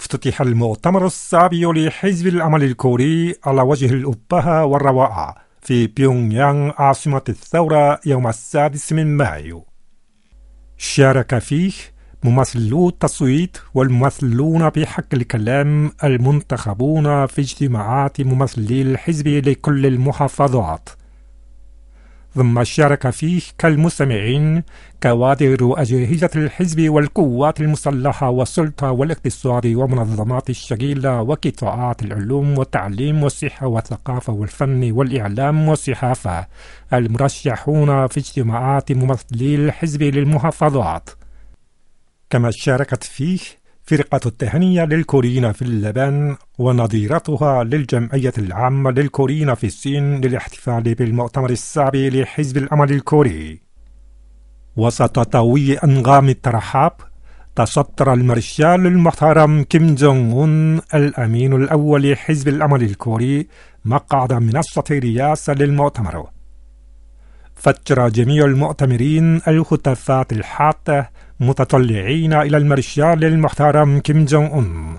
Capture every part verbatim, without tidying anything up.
افتتح المؤتمر السابع لحزب الأمل الكوري على وجه الأبهة والروعة في بيونغ يانغ عاصمة الثورة يوم السادس من مايو. شارك فيه ممثلو التصويت والممثلون بحق الكلام المنتخبون في اجتماعات ممثلي الحزب لكل المحافظات. ثم شارك فيه كالمستمعين كوادر أجهزة الحزب والقوات المسلحة والسلطة والاقتصاد ومنظمات الشغيلة وقطاعات العلوم والتعليم والصحة والثقافة والفن والإعلام والصحافة المرشحون في اجتماعات ممثلي الحزب للمحافظات. كما شاركت فيه فرقة التهنئة للكوريين في اليابان ونظيرتها للجمعية العامة للكوريين في الصين للاحتفال بالمؤتمر السابع لحزب الأمل الكوري. وسط طوي أنغام الترحاب تصدر المارشال المحترم كيم جونغ أون الأمين الأول لحزب الأمل الكوري مقعد منصة الرئاسة للمؤتمر. فجر جميع المؤتمرين الهتافات الحادة متطلعين إلى المارشال المحترم كيم جونغ أون.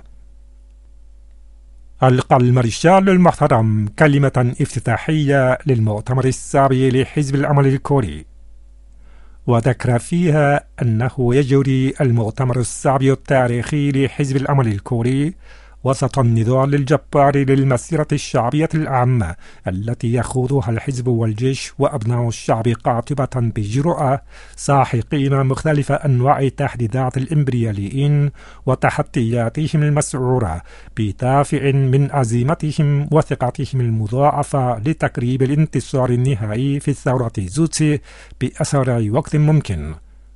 ألقى المارشال المحترم كلمة افتتاحية للمؤتمر السابع لحزب الأمل الكوري، وذكر فيها أنه يجري المؤتمر السابع التاريخي لحزب الأمل الكوري وسط النضال الجبار للمسيرة الشعبية العامة التي يخوضها الحزب والجيش وأبناء الشعب قاطبة بجرأة ساحقين مختلف أنواع التهديدات الإمبرياليين وتحدياتهم المسعورة بدافع من عزيمتهم وثقتهم المضاعفة لتقريب الانتصار النهائي في الثورة جوتسي بأسرع وقت ممكن.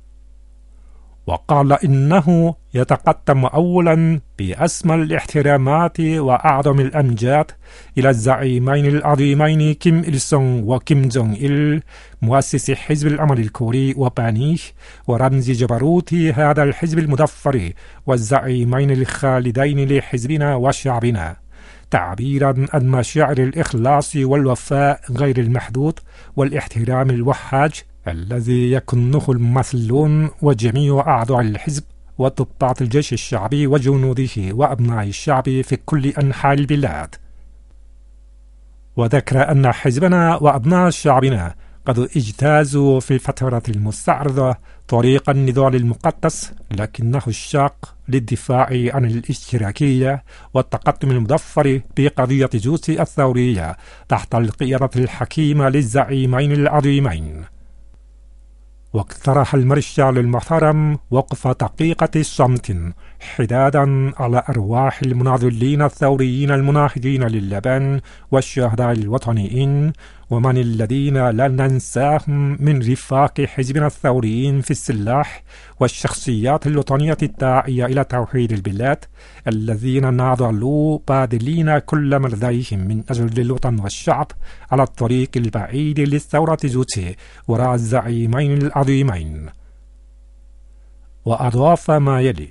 وقال إنه يتقدم أولا بأسمى الاحترامات وأعظم الأمجاد إلى الزعيمين العظيمين كيم إل سونغ وكيم جونغ إل مؤسس حزب الأمل الكوري وبانيه ورمز جبروت هذا الحزب المظفر والزعيمين الخالدين لحزبنا وشعبنا، تعبيرا عن مشاعر الإخلاص والوفاء غير المحدود والاحترام الوحاج الذي يكنه الممثلون وجميع أعضاء الحزب وضباط الجيش الشعبي وجنوده وأبناء الشعب في كل أنحاء البلاد. وذكر أن حزبنا وأبناء شعبنا قد اجتازوا في الفترة المستعرضة طريق النضال المقدس لكنه الشاق للدفاع عن الاشتراكية والتقدم المظفر بقضية جوتسي الثورية تحت القيادة الحكيمة للزعيمين العظيمين. واقترح المارشال المحترم وقف دقيقة صمت حدادا على أرواح المناضلين الثوريين المناهضين لليابان والشهداء الوطنيين ومن الذين لا ننساهم من رفاق حزبنا الثوريين في السلاح والشخصيات الوطنية الداعية إلى توحيد البلاد الذين ناضلوا باذلين كل ما لديهم من أجل الوطن والشعب على الطريق البعيد للثورة جوتسي وراء الزعيمين العظيمين. وأضاف ما يلي: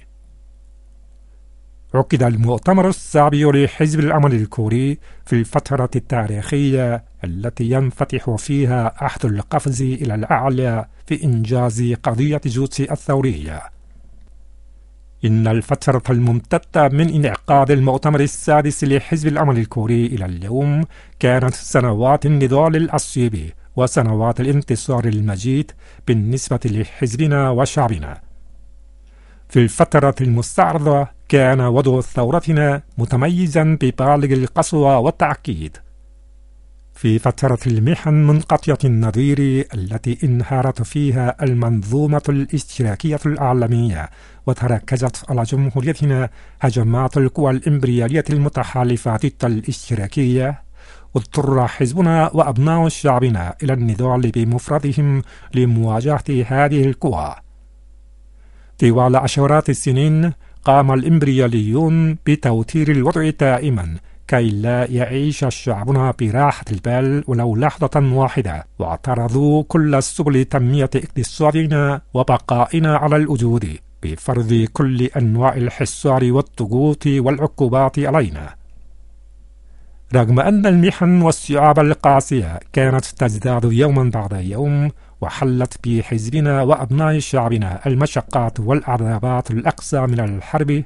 عقد المؤتمر السابع لحزب الأمل الكوري في الفترة التاريخية التي ينفتح فيها أحد القفز إلى الأعلى في إنجاز قضية جوتسي الثورية. إن الفترة الممتدة من انعقاد المؤتمر السادس لحزب الأمل الكوري إلى اليوم كانت سنوات النضال العصيب وسنوات الانتصار المجيد بالنسبة لحزبنا وشعبنا. في الفترة المستعرضة كان وضع ثورتنا متميزا ببالغ القسوة والتعقيد. في فترة المحن منقطعة النظير التي انهارت فيها المنظومة الاشتراكية العالمية وتركزت على جمهوريتنا هجمات القوى الإمبريالية المتحالفة ضد الاشتراكية، اضطر حزبنا وأبناء شعبنا إلى النضال بمفردهم لمواجهة هذه القوى. طوال عشرات السنين قام الإمبرياليون بتوتير الوضع دائما كي لا يعيش شعبنا براحة البال ولو لحظة واحدة، واعترضوا كل سبل تنمية اقتصادنا وبقائنا على الوجود بفرض كل أنواع الحصار والضغوط والعقوبات علينا. رغم أن المحن والصعاب القاسية كانت تزداد يوما بعد يوم وحلت بحزبنا وأبناء شعبنا المشقات والعذابات الأقصى من الحرب،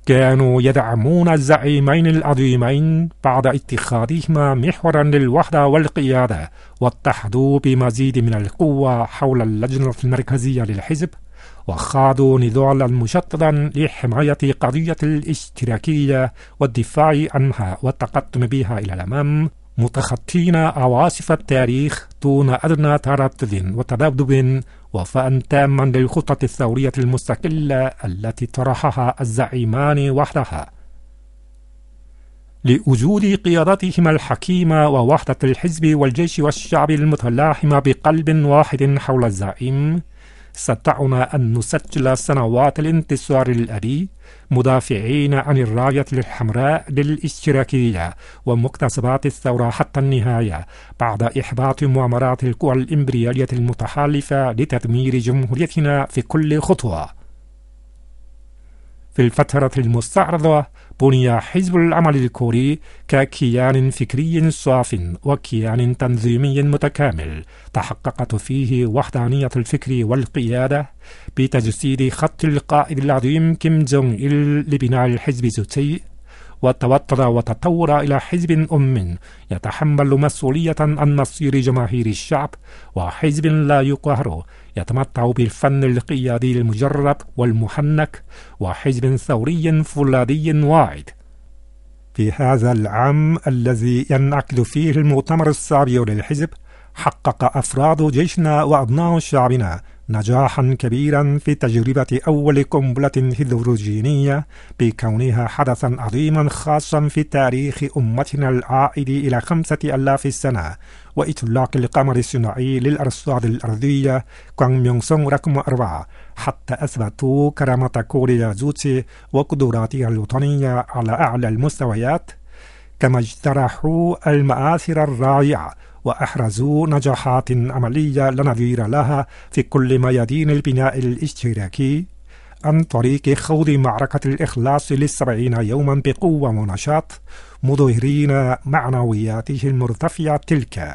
كانوا يدعمون الزعيمين العظيمين بعد اتخاذهما محورا للوحدة والقيادة، واتحدوا بمزيد من القوة حول اللجنة المركزية للحزب، وخاضوا نضالا مشددا لحماية قضية الاشتراكية والدفاع عنها والتقدم بها إلى الأمام، متخطين عواصف التاريخ دون أدنى تردد وتذبذب، وفاء تاما للخطة الثورية المستقلة التي طرحها الزعيمان وحدها. لوجود قيادتهما الحكيمة ووحدة الحزب والجيش والشعب المتلاحمة بقلب واحد حول الزعيم، استطعنا أن نسجل سنوات الانتصار الأبي مدافعين عن الراية الحمراء للاشتراكية ومكتسبات الثورة حتى النهاية، بعد إحباط مؤامرات القوى الإمبريالية المتحالفة لتدمير جمهوريتنا في كل خطوة. في الفترة المستعرضة بني حزب العمل الكوري ككيان فكري صاف وكيان تنظيمي متكامل، تحققت فيه وحدانية الفكر والقيادة بتجسيد خط القائد العظيم كيم جونغ إل لبناء الحزب الذاتي، وتوتر وتطور إلى حزب أم يتحمل مسؤولية عن مصير جماهير الشعب، وحزب لا يقهر يتمتع بالفن القيادي المجرب والمحنك، وحزب ثوري فولاذي واعد. في هذا العام الذي ينعقد فيه المؤتمر السابع للحزب، حقق أفراد جيشنا وأبناء شعبنا نجاحا كبيرا في تجربة أول قنبلة هيدروجينية، بكونها حدثا عظيما خاصا في تاريخ أمتنا العائد إلى خمسة ألاف سنة، وإطلاق القمر الصناعي للأرصاد الأرضية كوانميونغسونغ رقم أربعة، حتى أثبتوا كرامة كوريا الذاتية وقدراتها الوطنية على أعلى المستويات، كما اجترحوا المآثر الرائعة وأحرزوا نجاحات عملية لا نظير لها في كل ميادين البناء الاشتراكي، عن طريق خوض معركة الإخلاص للسبعين يوما بقوة ونشاط، مظهرين معنوياته المرتفعة تلك.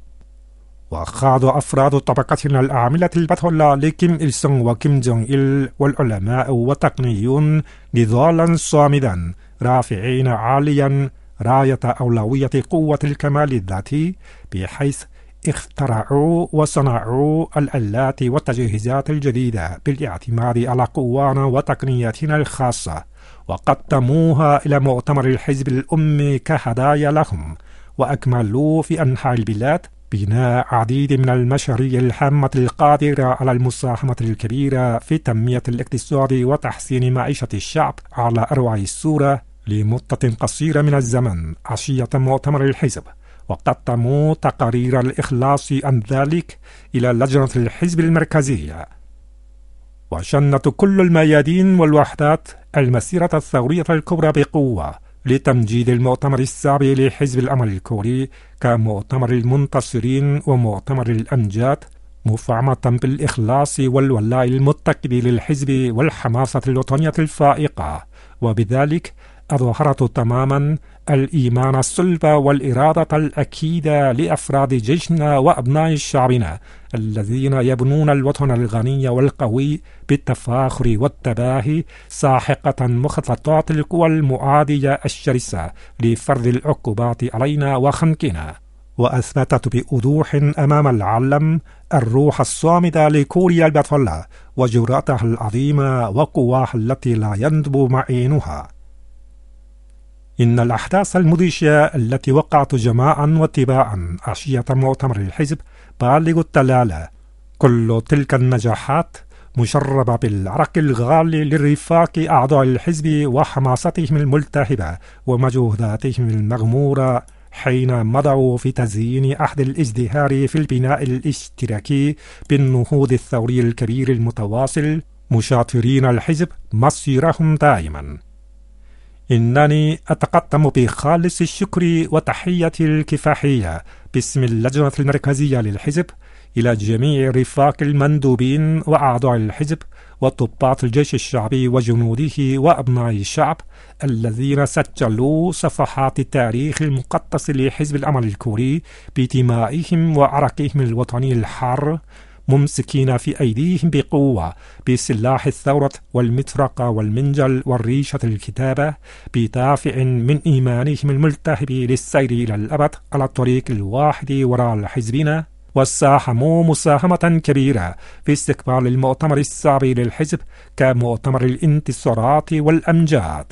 وخاض أفراد طبقتنا العاملة البطلة لكيم إل سونغ وكيم جونغ إل والعلماء والتقنيون نضالا صامدا، رافعين عاليا راية أولوية قوة الكمال الذاتي، بحيث اخترعوا وصنعوا الآلات والتجهيزات الجديدة بالاعتماد على قوانا وتقنياتنا الخاصة، وقدموها إلى مؤتمر الحزب الأم كهدايا لهم، وأكملوا في أنحاء البلاد بناء عديد من المشاريع الهامة القادرة على المساهمة الكبيرة في تنمية الاقتصاد وتحسين معيشة الشعب على أروع الصورة لمدة قصيرة من الزمن عشية مؤتمر الحزب، وقدموا تقارير الإخلاص عن ذلك إلى لجنة الحزب المركزية. وشنت كل الميادين والوحدات المسيرة الثورية الكبرى بقوة لتمجيد المؤتمر السابع لحزب العمل الكوري كمؤتمر المنتصرين ومؤتمر الأمجاد، مفعمة بالإخلاص والولاء المتقد للحزب والحماسة الوطنية الفائقة، وبذلك أظهرت تماما الإيمان الصلب والإرادة الأكيدة لأفراد جيشنا وأبناء شعبنا الذين يبنون الوطن الغني والقوي بالتفاخر والتباهي، ساحقة مخططات القوى المعادية الشرسة لفرض العقوبات علينا وخنقنا. وأثبتت بوضوح أمام العالم الروح الصامدة لكوريا البطلة وجرأتها العظيمة وقواها التي لا يندب معينها. إن الأحداث المدهشة التي وقعت جماعا واتباعا عشية مؤتمر الحزب بالغ الدلالة، كل تلك النجاحات مشربة بالعرق الغالي لرفاق أعضاء الحزب وحماستهم الملتهبة ومجهوداتهم المغمورة حين مضوا في تزيين عهد الازدهار في البناء الاشتراكي بالنهوض الثوري الكبير المتواصل، مشاطرين الحزب مصيرهم دائما. إنني أتقدم بخالص الشكر وتحية الكفاحية باسم اللجنة المركزية للحزب إلى جميع رفاق المندوبين وأعضاء الحزب وضباط الجيش الشعبي وجنوده وأبناء الشعب الذين سجلوا صفحات التاريخ المقدس لحزب العمل الكوري بدمائهم وعرقهم الوطني الحار، ممسكين في أيديهم بقوة بسلاح الثورة والمطرقة والمنجل والريشة الكتابة، بدافع من إيمانهم الملتهب للسير إلى الأبد على الطريق الواحد وراء حزبنا. وساهموا مساهمة كبيرة في استقبال المؤتمر الصعب للحزب كمؤتمر الانتصارات والأمجاد.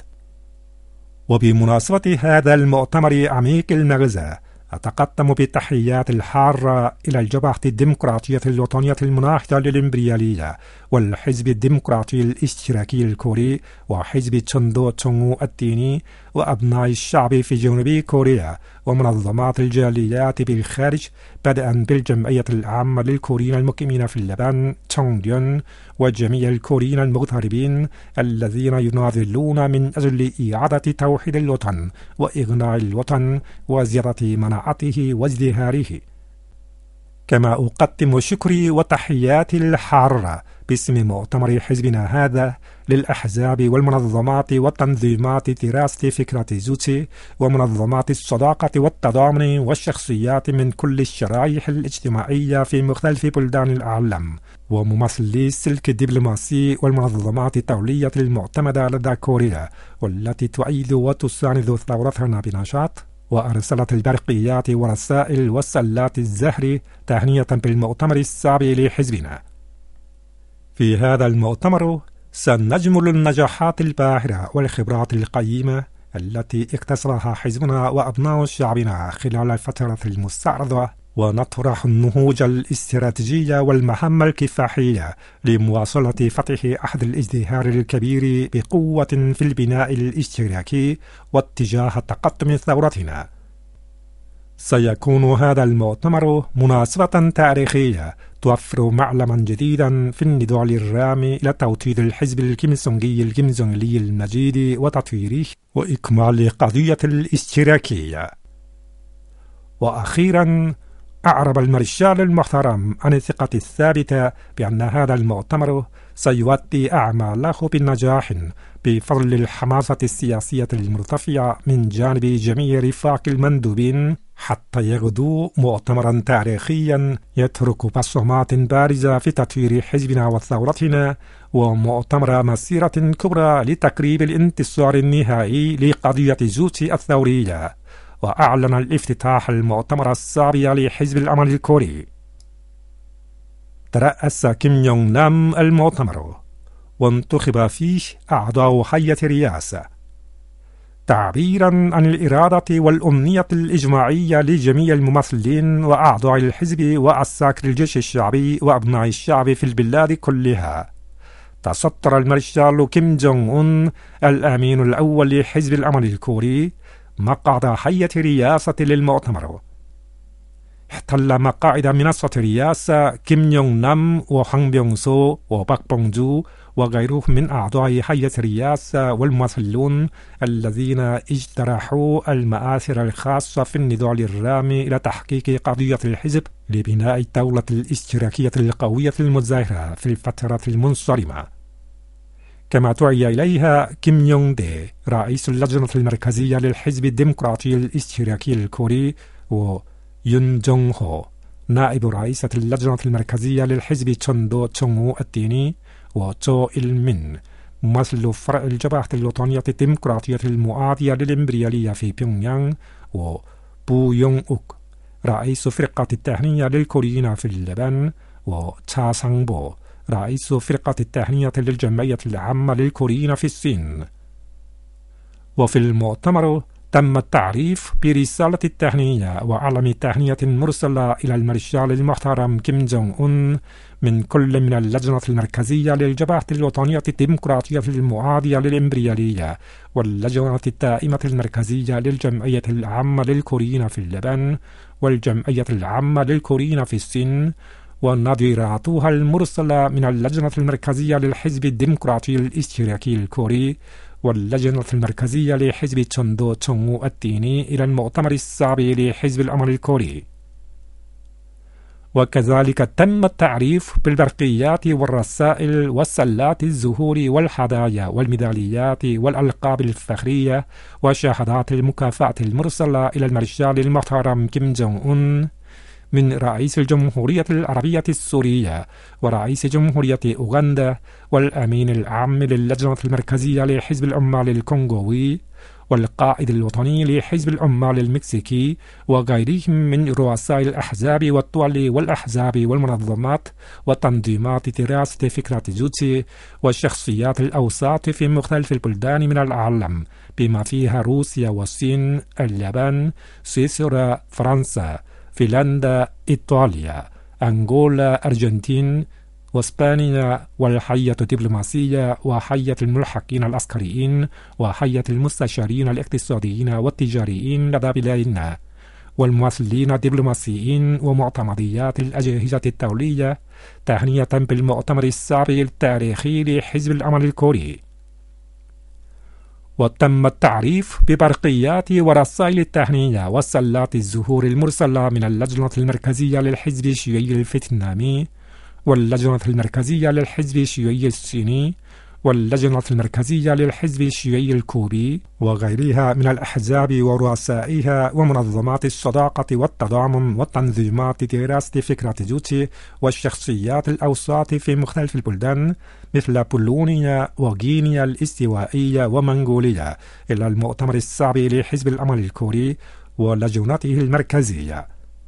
وبمناسبة هذا المؤتمر عميق المغزى، أتقدم بالتحيات الحارة إلى الجبهة الديمقراطية الوطنية المناهضة للإمبريالية والحزب الديمقراطي الاشتراكي الكوري وحزب تشندو تشونغو الديني وأبناء الشعب في جنوب كوريا ومنظمات الجاليات بالخارج، بدءا بالجمعية العامة للكوريين المقيمين في اليابان تشونغديون وجميع الكوريين المغتربين الذين يناضلون من أجل إعادة توحيد الوطن وإغناء الوطن وزيادة مناعته وازدهاره. كما أقدم شكري وتحياتي الحارة باسم مؤتمر حزبنا هذا للأحزاب والمنظمات والتنظيمات دراسة فكرة جوتشي ومنظمات الصداقة والتضامن والشخصيات من كل الشرائح الاجتماعية في مختلف بلدان العالم وممثلي السلك الدبلوماسي والمنظمات الدولية المعتمدة لدى كوريا والتي تؤيد وتساند ثورتنا بنشاط. وأرسلت البرقيات ورسائل وسلات الزهر تهنية بالمؤتمر السابع لحزبنا. في هذا المؤتمر سنجمل النجاحات الباهرة والخبرات القيمة التي اكتسبها حزبنا وأبناء شعبنا خلال الفترة المستعرضة، ونطرح النهوج الاستراتيجية والمهام الكفاحية لمواصلة فتح أحد الازدهار الكبير بقوة في البناء الاشتراكي واتجاه تقدم ثورتنا. سيكون هذا المؤتمر مناسبة تاريخية توفر معلما جديدا في النضال الرامي إلى توطيد الحزب الكيمسونغي الكيمجونغلي المجيد وتطويره وإكمال قضية الاشتراكية. وأخيرا، أعرب المارشال المحترم عن الثقة الثابتة بأن هذا المؤتمر سيؤدي أعماله بالنجاح بفضل الحماسة السياسية المرتفعة من جانب جميع رفاق المندوبين، حتى يغدو مؤتمرا تاريخيا يترك بصمات بارزة في تطوير حزبنا وثورتنا، ومؤتمر مسيرة كبرى لتقريب الانتصار النهائي لقضية جوتشي الثورية. وأعلن الافتتاح المؤتمر السابع لحزب الأمل الكوري. ترأس كيم يونغ نام المؤتمر وانتخب فيه أعضاء هيئة الرئاسة تعبيرا عن الإرادة والأمنية الإجماعية لجميع الممثلين وأعضاء الحزب وعساكر الجيش الشعبي وأبناء الشعب في البلاد كلها. تصدر المارشال كيم جونغ أون الأمين الأول لحزب الأمل الكوري مقعد هيئة الرئاسة للمؤتمر. احتل مقاعد منصة الرئاسة كيم يونغ نام وهان بيونغ سو وباك بونغ جو وغيرهم من أعضاء هيئة الرئاسة والممثلون الذين اجترحوا المآثر الخاصة في النضال الرامي إلى تحقيق قضية الحزب لبناء الدولة الاشتراكية القوية المزدهرة في الفترة المنصرمة. كما دعي إليها كيم يونغ دي رئيس اللجنة المركزية للحزب الديمقراطي الاشتراكي الكوري، ويون جونغ هو نائب رئيسة اللجنة المركزية للحزب تشندو تشونغو الديني، وتشو إل مين ممثل فرع الجبهة الوطنية الديمقراطية المعادية للإمبريالية في بيونغيانغ، وبو يونغ أوك رئيس فرقة التهنية للكوريين في اليابان، وتشا سانغبو رئيس فرقة التهنية للجمعية العامة للكوريين في الصين. وفي المؤتمر تم التعريف برسالة التهنية وعلم تهنية مرسلة إلى المارشال المحترم كيم جونغ أون من كل من اللجنة المركزية للجبهة الوطنية الديمقراطية المعادية للإمبريالية واللجنة الدائمة المركزية للجمعية العامة للكوريين في اليابان والجمعية العامة للكوريين في الصين، ونظيراتها المرسلة من اللجنة المركزية للحزب الديمقراطي الاشتراكي الكوري واللجنة المركزية لحزب تشندو تشونغو الديني إلى المؤتمر السابع لحزب الأمل الكوري. وكذلك تم التعريف بالبرقيات والرسائل والسلات الزهور والهدايا والميداليات والألقاب الفخرية وشهادات المكافأة المرسلة إلى المارشال المحترم كيم جونغ أون من رئيس الجمهورية العربية السورية ورئيس جمهورية أوغندا والأمين العام للجنة المركزية لحزب العمال الكونغوي والقائد الوطني لحزب العمال المكسيكي وغيرهم من رؤساء الأحزاب والدول والأحزاب والمنظمات وتنظيمات دراسة فكرة جوتسي والشخصيات الأوساط في مختلف البلدان من العالم بما فيها روسيا والصين، اليابان، سويسرا، فرنسا، فنلندا، إيطاليا، أنغولا، أرجنتين واسبانيا والحية الدبلوماسية وحية الملحقين العسكريين وحية المستشارين الاقتصاديين والتجاريين لدى بلادنا والممثلين الدبلوماسيين ومعتمديات الأجهزة الدولية تهنئة بالمؤتمر السابع التاريخي لحزب العمل الكوري. وتم التعريف ببرقيات ورسائل التهنئة وسلات الزهور المرسلة من اللجنة المركزية للحزب الشيوعي الفيتنامي واللجنة المركزية للحزب الشيوعي الصيني واللجنة المركزية للحزب الشيوعي الكوري وغيرها من الأحزاب ورؤسائها ومنظمات الصداقة والتضامن والتنظيمات دراسة فكرة جوتسي والشخصيات الأوساط في مختلف البلدان مثل بولونيا وغينيا الاستوائية ومنغوليا إلى المؤتمر السابع لحزب العمل الكوري ولجنته المركزية.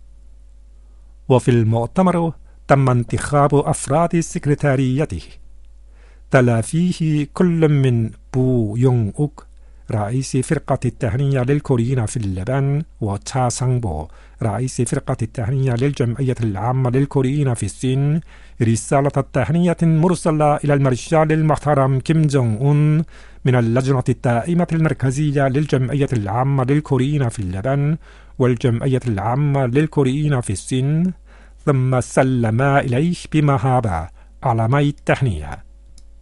وفي المؤتمر تم انتخاب أفراد سكرتاريته تلا فيه كل من بو يونغ أوك رئيس فرقة التهنئة للكوريين في اليابان وتشا سانغبو رئيس فرقة التهنئة للجمعية العامة للكوريين في الصين رسالة التهنئة مرسلة إلى المارشال المحترم كيم جونغ أون من اللجنة الدائمة المركزية للجمعية العامة للكوريين في اليابان والجمعية العامة للكوريين في الصين، ثم سلما إليه بمهابة علامي التهنئة.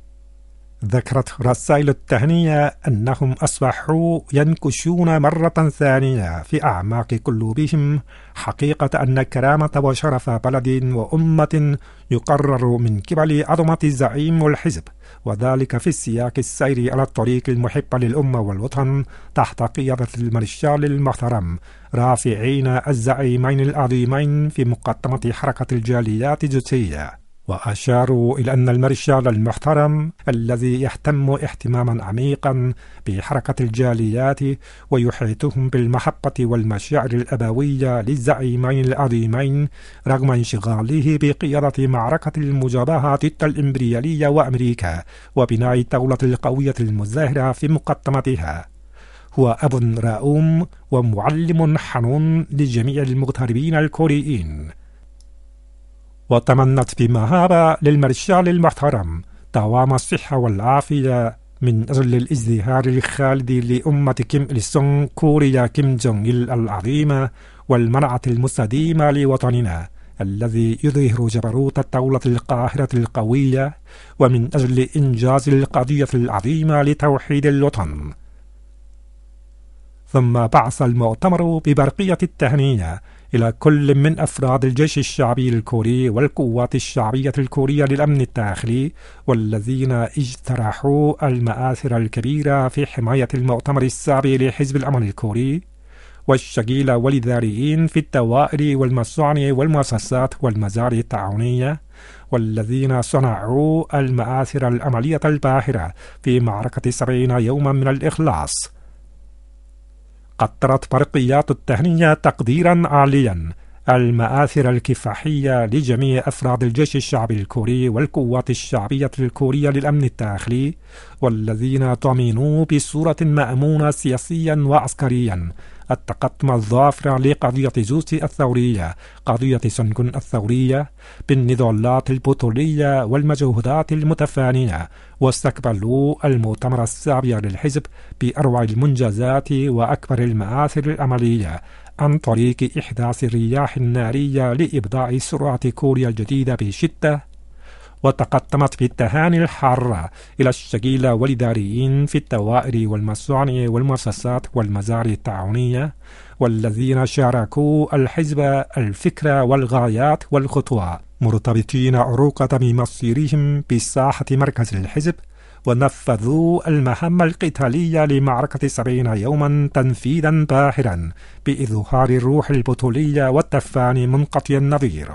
ذكرت رسائل التهنئة أنهم أصبحوا ينكشون مرة ثانية في أعماق قلوبهم حقيقة أن كرامة وشرف بلد وأمة يقرر من قبل عظمة الزعيم والحزب، وذلك في السياق السير على الطريق المحب للأمة والوطن تحت قيادة المارشال المحترم رافعين الزعيمين العظيمين في مقدمة حركة الجاليات الجوتسية. وأشاروا إلى أن المارشال المحترم الذي يهتم اهتماما عميقا بحركة الجاليات ويحيطهم بالمحبة والمشاعر الأبوية للزعيمين العظيمين رغم انشغاله بقيادة معركة المجابهة ضد الإمبريالية وأمريكا وبناء الدولة القوية المزدهرة في مقدمتها، هو أب رؤوم ومعلم حنون لجميع المغتربين الكوريين. وتمنت بمهابة للمارشال المحترم دوام الصحة والعافية من أجل الازدهار الخالد لأمة كيم إل سونغ كوريا كيم جونغ إل العظيمة والمنعة المستديمة لوطننا الذي يظهر جبروت الدولة القاهرة القوية ومن أجل إنجاز القضية العظيمة لتوحيد الوطن. ثم بعث المؤتمر ببرقية التهنئة إلى كل من أفراد الجيش الشعبي الكوري والقوات الشعبية الكورية للأمن الداخلي والذين اجترحوا المآثر الكبيرة في حماية المؤتمر السابع لحزب العمل الكوري، والشغيلة والإداريين في الدوائر والمصانع والمؤسسات والمزارع التعاونية والذين صنعوا المآثر العملية الباهرة في معركة سبعين يوما من الإخلاص. قدرت برقيات التهنئة تقديرا عاليا المآثر الكفاحية لجميع أفراد الجيش الشعبي الكوري والقوات الشعبية الكورية للأمن الداخلي والذين ضمنوا بصورة مأمونة سياسيا وعسكريا التقدم الظافر لقضية جوتسي الثورية، قضية سونغون الثورية بالنضالات البطولية والمجهودات المتفانية، واستقبلوا المؤتمر السابع للحزب بأروع المنجزات وأكبر المآثر العملية عن طريق إحداث الرياح النارية لإبداع سرعة كوريا الجديدة بشدة. وتقدمت بالتهاني الحارة إلى الشغيلة والإداريين في الدوائر والمصانع والمؤسسات والمزارع التعاونية والذين شاركوا الحزب الفكرة والغايات والخطوات مرتبطين عروق دم مصيرهم بساحة مركز الحزب ونفذوا المهام القتالية لمعركة سبعين يوما تنفيذا باهرا بإظهار الروح البطولية والتفاني منقطع النظير.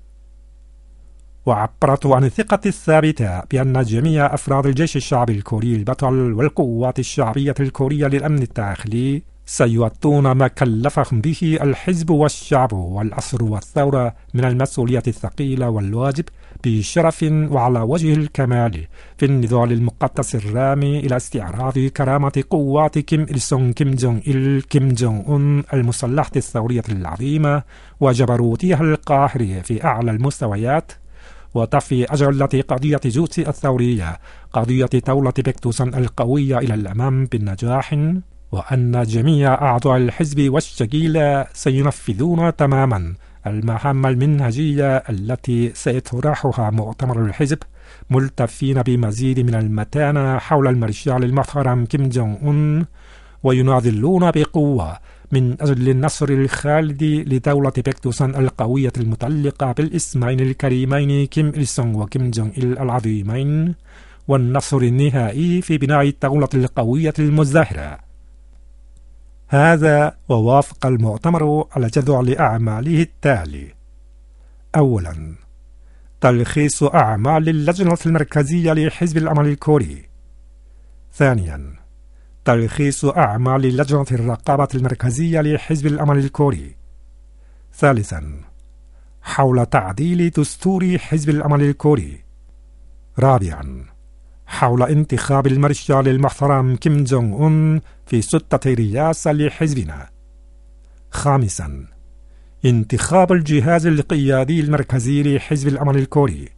وعبرت عن الثقة الثابتة بأن جميع أفراد الجيش الشعبي الكوري البطل والقوات الشعبية الكورية للأمن الداخلي سيؤدون ما كلفهم به الحزب والشعب والعصر والثورة من المسؤولية الثقيلة والواجب بشرف وعلى وجه الكمال في النضال المقدس الرامي إلى استعراض كرامة قوات كيم إل سونغ كيم جونغ إل كيم جونغ أون المسلحة الثورية العظيمة وجبروتها القاهر في أعلى المستويات، وتفي أجلة قضية جوتسي الثورية قضية دولة بكتوسان القوية إلى الأمام بالنجاح، وأن جميع أعضاء الحزب والشكيلة سينفذون تماما المهام المنهجية التي سيطرحها مؤتمر الحزب، ملتفين بمزيد من المتانة حول المارشال المحترم كيم جونغ أون، ويناضلون بقوة من أجل النصر الخالد لدولة بكتوسان القوية المتعلقة بالاسمين الكريمين كيم إل سونغ وكيم جونغ إل العظيمين، والنصر النهائي في بناء الدولة القوية المزدهرة. هذا ووافق المؤتمر على جدول أعماله التالي: أولا، تلخيص أعمال اللجنة المركزية لحزب العمل الكوري. ثانيا، تلخيص أعمال لجنة الرقابة المركزية لحزب العمل الكوري. ثالثا، حول تعديل دستور حزب العمل الكوري. رابعا، حول انتخاب المارشال المحترم كيم جونغ أون في سلطة رئاسة لحزبنا. خامسا، انتخاب الجهاز القيادي المركزي لحزب العمل الكوري.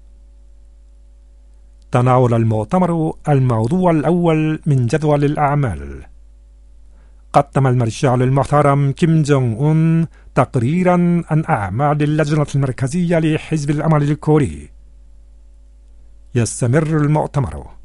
تناول المؤتمر الموضوع الأول من جدول الأعمال. قدم المارشال المحترم كيم جونغ أون تقريرا عن أعمال اللجنة المركزية لحزب العمل الكوري. يستمر المؤتمر